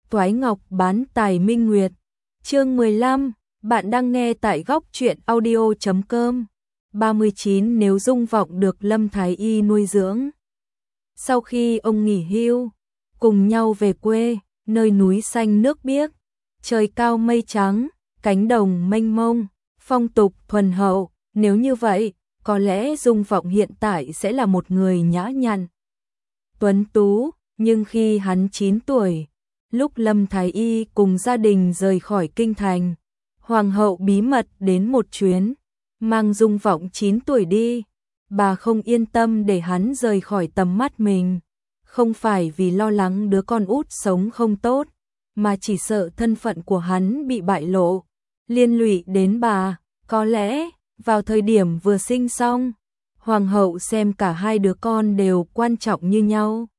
Toái Ngọc bán tài minh nguyệt. Chương 15, bạn đang nghe tại góc truyện audio.com. 39 Nếu Dung Vọng được Lâm Thái Y nuôi dưỡng. Sau khi ông nghỉ hưu, cùng nhau về quê, nơi núi xanh nước biếc, trời cao mây trắng, cánh đồng mênh mông, phong tục thuần hậu, nếu như vậy, có lẽ Dung Vọng hiện tại sẽ là một người nhã nhặn, tuấn tú, nhưng khi hắn 9 tuổi, lúc Lâm Thái Y cùng gia đình rời khỏi kinh thành, hoàng hậu bí mật đến một chuyến, mang Dung Vọng 9 tuổi đi, bà không yên tâm để hắn rời khỏi tầm mắt mình, không phải vì lo lắng đứa con út sống không tốt, mà chỉ sợ thân phận của hắn bị bại lộ, liên lụy đến bà. Có lẽ, vào thời điểm vừa sinh xong, hoàng hậu xem cả hai đứa con đều quan trọng như nhau.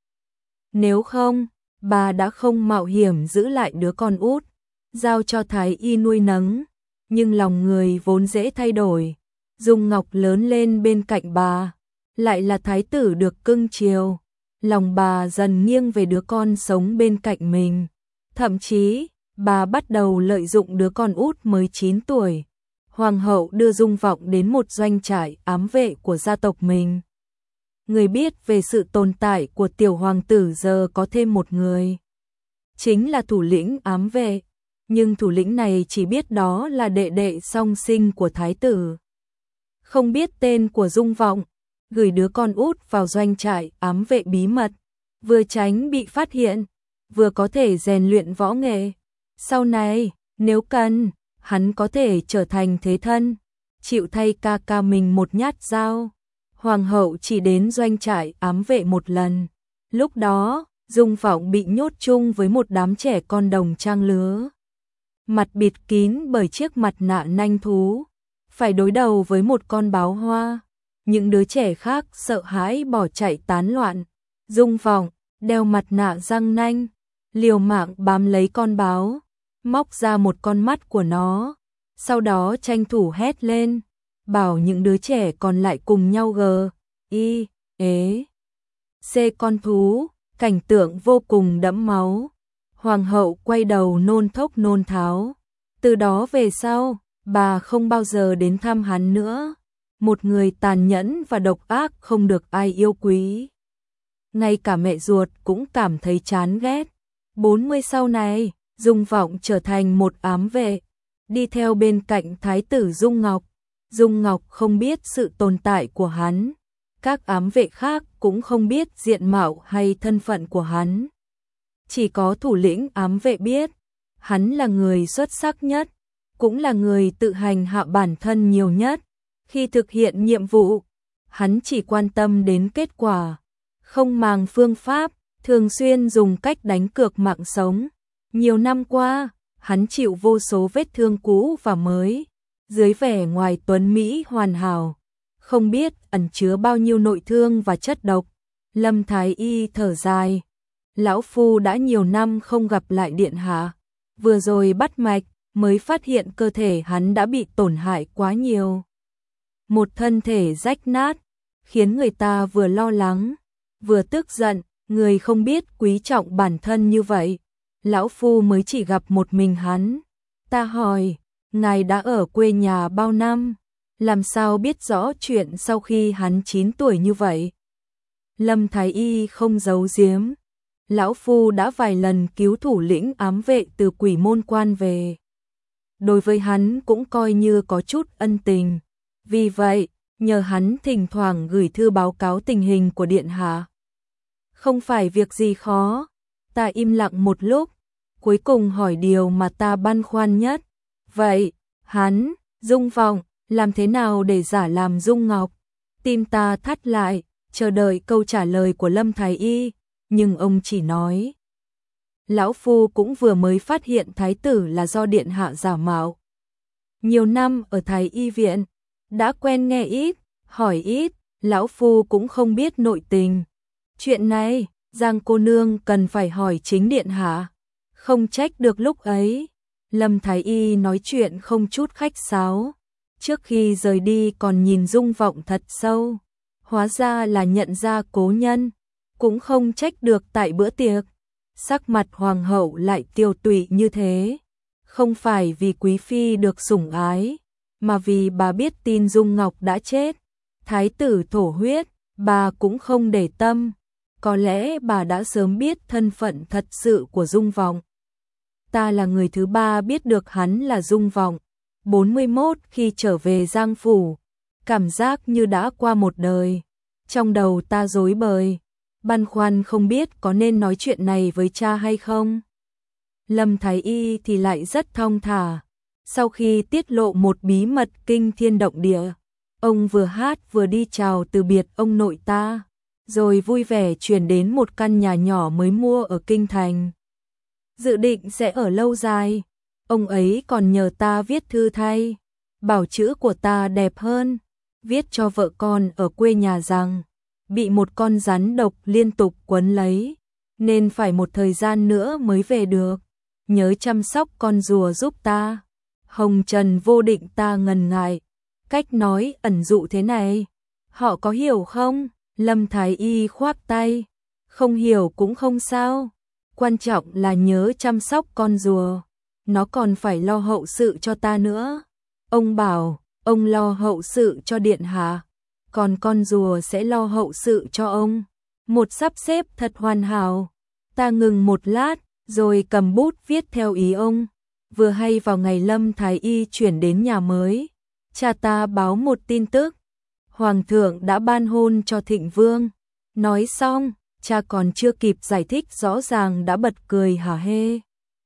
Nếu không, bà đã không mạo hiểm giữ lại đứa con út, giao cho Thái Y nuôi nấng, nhưng lòng người vốn dễ thay đổi. Dung Ngọc lớn lên bên cạnh bà, lại là thái tử được cưng chiều, lòng bà dần nghiêng về đứa con sống bên cạnh mình. Thậm chí, bà bắt đầu lợi dụng đứa con út mới 9 tuổi. Hoàng hậu đưa Dung Vọng đến một doanh trại ám vệ của gia tộc mình. Người biết về sự tồn tại của tiểu hoàng tử giờ có thêm một người. Chính là thủ lĩnh ám vệ, nhưng thủ lĩnh này chỉ biết đó là đệ đệ song sinh của thái tử. Không biết tên của Dung Vọng, gửi đứa con út vào doanh trại ám vệ bí mật, vừa tránh bị phát hiện, vừa có thể rèn luyện võ nghệ. Sau này, nếu cần, hắn có thể trở thành thế thân, chịu thay ca ca mình một nhát dao. Hoàng hậu chỉ đến doanh trại ám vệ một lần. Lúc đó, Dung Vọng bị nhốt chung với một đám trẻ con đồng trang lứa. Mặt bịt kín bởi chiếc mặt nạ nanh thú, phải đối đầu với một con báo hoa. Những đứa trẻ khác sợ hãi bỏ chạy tán loạn. Dung Vọng đeo mặt nạ răng nanh, liều mạng bám lấy con báo, móc ra một con mắt của nó, sau đó tranh thủ hét lên, bảo những đứa trẻ còn lại cùng nhau C con thú, cảnh tượng vô cùng đẫm máu. Hoàng hậu quay đầu nôn thốc nôn tháo. Từ đó về sau, bà không bao giờ đến thăm hắn nữa. Một người tàn nhẫn và độc ác không được ai yêu quý. Ngay cả mẹ ruột cũng cảm thấy chán ghét. 40 sau này, Dung Vọng trở thành một ám vệ, đi theo bên cạnh thái tử Dung Ngọc. Dung Ngọc không biết sự tồn tại của hắn, các ám vệ khác cũng không biết diện mạo hay thân phận của hắn. Chỉ có thủ lĩnh ám vệ biết, hắn là người xuất sắc nhất, cũng là người tự hành hạ bản thân nhiều nhất. Khi thực hiện nhiệm vụ, hắn chỉ quan tâm đến kết quả, không màng phương pháp, thường xuyên dùng cách đánh cược mạng sống. Nhiều năm qua, hắn chịu vô số vết thương cũ và mới, dưới vẻ ngoài tuấn mỹ hoàn hảo, không biết ẩn chứa bao nhiêu nội thương và chất độc. Lâm Thái Y thở dài, lão phu đã nhiều năm không gặp lại điện hạ, vừa rồi bắt mạch mới phát hiện cơ thể hắn đã bị tổn hại quá nhiều. Một thân thể rách nát, khiến người ta vừa lo lắng, vừa tức giận, người không biết quý trọng bản thân như vậy. Lão phu mới chỉ gặp một mình hắn. Ta hỏi, ngài đã ở quê nhà bao năm, làm sao biết rõ chuyện sau khi hắn 9 tuổi như vậy? Lâm Thái Y không giấu giếm, lão phu đã vài lần cứu thủ lĩnh ám vệ từ Quỷ Môn Quan về. Đối với hắn cũng coi như có chút ân tình, vì vậy, nhờ hắn thỉnh thoảng gửi thư báo cáo tình hình của điện hạ. Không phải việc gì khó. Ta im lặng một lúc, cuối cùng hỏi điều mà ta băn khoăn nhất. Vậy, hắn, Dung Vọng, làm thế nào để giả làm Dung Ngọc? Tim ta thắt lại, chờ đợi câu trả lời của Lâm Thái Y, nhưng ông chỉ nói. Lão phu cũng vừa mới phát hiện thái tử là do điện hạ giả mạo. Nhiều năm ở Thái Y viện, đã quen nghe ít, hỏi ít, lão phu cũng không biết nội tình. Chuyện này, Giang cô nương cần phải hỏi chính điện hạ. Không trách được lúc ấy, Lâm Thái Y nói chuyện không chút khách sáo. Trước khi rời đi còn nhìn Dung Vọng thật sâu. Hóa ra là nhận ra cố nhân, cũng không trách được tại bữa tiệc. Sắc mặt hoàng hậu lại tiêu tụy như thế, không phải vì quý phi được sủng ái, mà vì bà biết tin Dung Ngọc đã chết, thái tử thổ huyết, bà cũng không để tâm, có lẽ bà đã sớm biết thân phận thật sự của Dung Vọng. Ta là người thứ ba biết được hắn là Dung Vọng. 41 khi trở về Giang phủ, cảm giác như đã qua một đời. Trong đầu ta rối bời, băn khoăn không biết có nên nói chuyện này với cha hay không. Lâm Thái Y thì lại rất thong thả. Sau khi tiết lộ một bí mật kinh thiên động địa, ông vừa hát vừa đi chào từ biệt ông nội ta, rồi vui vẻ chuyển đến một căn nhà nhỏ mới mua ở Kinh Thành. Dự định sẽ ở lâu dài, ông ấy còn nhờ ta viết thư thay, bảo chữ của ta đẹp hơn, viết cho vợ con ở quê nhà rằng bị một con rắn độc liên tục quấn lấy, nên phải một thời gian nữa mới về được, nhớ chăm sóc con rùa giúp ta. Hồng Trần Vô Định ta ngần ngại, cách nói ẩn dụ thế này, họ có hiểu không? Lâm Thái Y khoác tay, không hiểu cũng không sao, quan trọng là nhớ chăm sóc con rùa, nó còn phải lo hậu sự cho ta nữa. Ông bảo, ông lo hậu sự cho điện hạ, còn con rùa sẽ lo hậu sự cho ông. Một sắp xếp thật hoàn hảo. Ta ngừng một lát, rồi cầm bút viết theo ý ông. Vừa hay vào ngày Lâm Thái Y chuyển đến nhà mới, cha ta báo một tin tức. Hoàng thượng đã ban hôn cho Thịnh Vương. Nói xong, cha còn chưa kịp giải thích rõ ràng đã bật cười hả hê.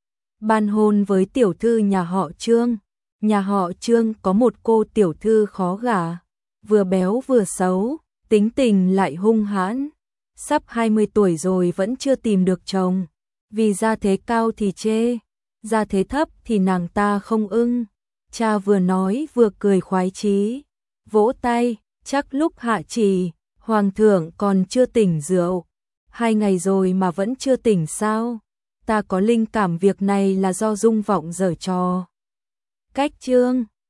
Ban hôn với tiểu thư nhà họ Trương. Nhà họ Trương có một cô tiểu thư khó gả, vừa béo vừa xấu, tính tình lại hung hãn. Sắp 20 tuổi rồi vẫn chưa tìm được chồng, vì gia thế cao thì chê, gia thế thấp thì nàng ta không ưng. Cha vừa nói vừa cười khoái chí, vỗ tay, chắc lúc hạ chỉ, hoàng thượng còn chưa tỉnh rượu. 2 ngày rồi mà vẫn chưa tỉnh sao? Ta có linh cảm việc này là do Dung Vọng giở trò. Cách Trương